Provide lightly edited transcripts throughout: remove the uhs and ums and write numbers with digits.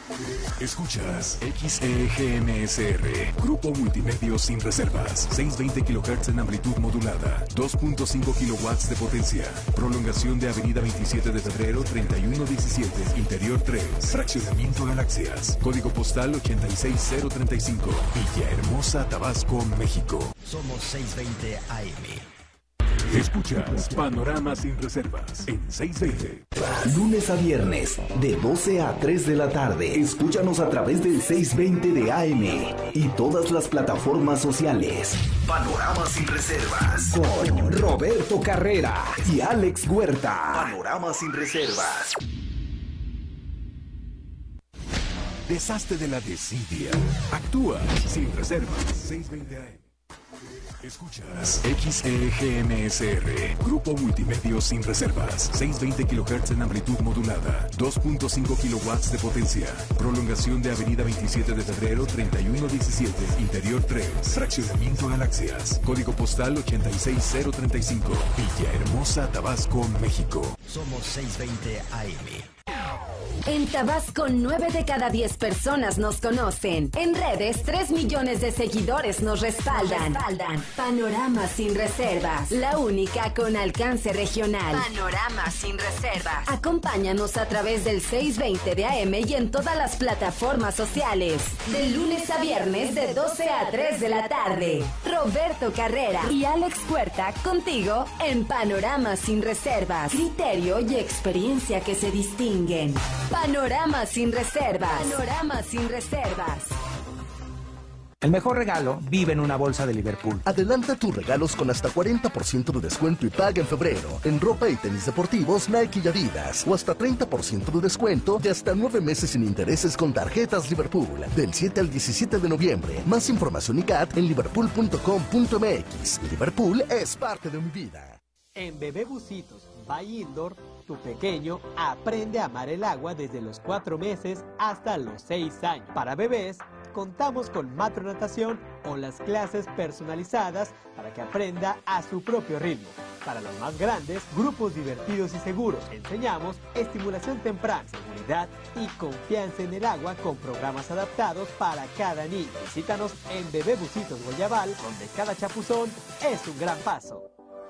Escuchas XEGMSR, Grupo Multimedios sin reservas, 620 kHz en amplitud modulada, 2.5 kilowatts de potencia, prolongación de Avenida 27 de Febrero 3117, Interior 3, Fraccionamiento Galaxias, código postal 86035, Villahermosa, Tabasco, México. Somos 620 AM. Escuchas Panorama sin reservas en 620. Lunes a viernes, de 12 a 3 de la tarde. Escúchanos a través del 620 de AM y todas las plataformas sociales. Panorama sin reservas con Roberto Carrera y Alex Huerta. Panorama sin reservas. Deshazte de la desidia. Actúa sin reservas. 620 AM. Escuchas XEGMSR, Grupo Multimedios sin reservas, 620 kHz en amplitud modulada, 2.5 kilowatts de potencia, prolongación de Avenida 27 de Febrero 3117, Interior 3, Fraccionamiento Galaxias, código postal 86035, Villahermosa, Tabasco, México. Somos 620 AM. En Tabasco, 9 de cada 10 personas nos conocen. En redes, 3 millones de seguidores nos respaldan. Panorama sin reservas, la única con alcance regional. Panorama sin reservas. Acompáñanos a través del 620 de AM y en todas las plataformas sociales. De lunes a viernes, de 12 a 3 de la tarde. Roberto Carrera y Alex Huerta contigo en Panorama sin reservas. Criterio y experiencia que se distinguen. Panorama sin reservas. Panorama sin reservas. El mejor regalo vive en una bolsa de Liverpool. Adelanta tus regalos con hasta 40% de descuento y paga en febrero en ropa y tenis deportivos Nike y Adidas, o hasta 30% de descuento y hasta 9 meses sin intereses con tarjetas Liverpool. Del 7 al 17 de noviembre. Más información y CAT en liverpool.com.mx. Liverpool es parte de mi vida. En Bebé Busitos by Indoor, tu pequeño aprende a amar el agua desde los 4 meses hasta los 6 años. Para bebés, contamos con matronatación o las clases personalizadas para que aprenda a su propio ritmo. Para los más grandes, grupos divertidos y seguros. Enseñamos estimulación temprana, seguridad y confianza en el agua con programas adaptados para cada niño. Visítanos en Bebé Busitos Guayabal, donde cada chapuzón es un gran paso.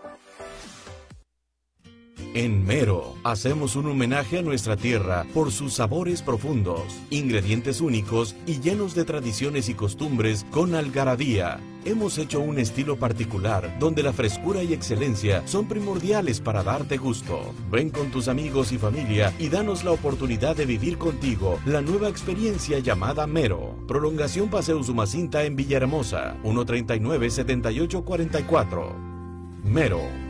En Mero, hacemos un homenaje a nuestra tierra por sus sabores profundos, ingredientes únicos y llenos de tradiciones y costumbres con algarabía. Hemos hecho un estilo particular, donde la frescura y excelencia son primordiales para darte gusto. Ven con tus amigos y familia y danos la oportunidad de vivir contigo la nueva experiencia llamada Mero. Prolongación Paseo Usumacinta en Villahermosa, 139-7844. Mero.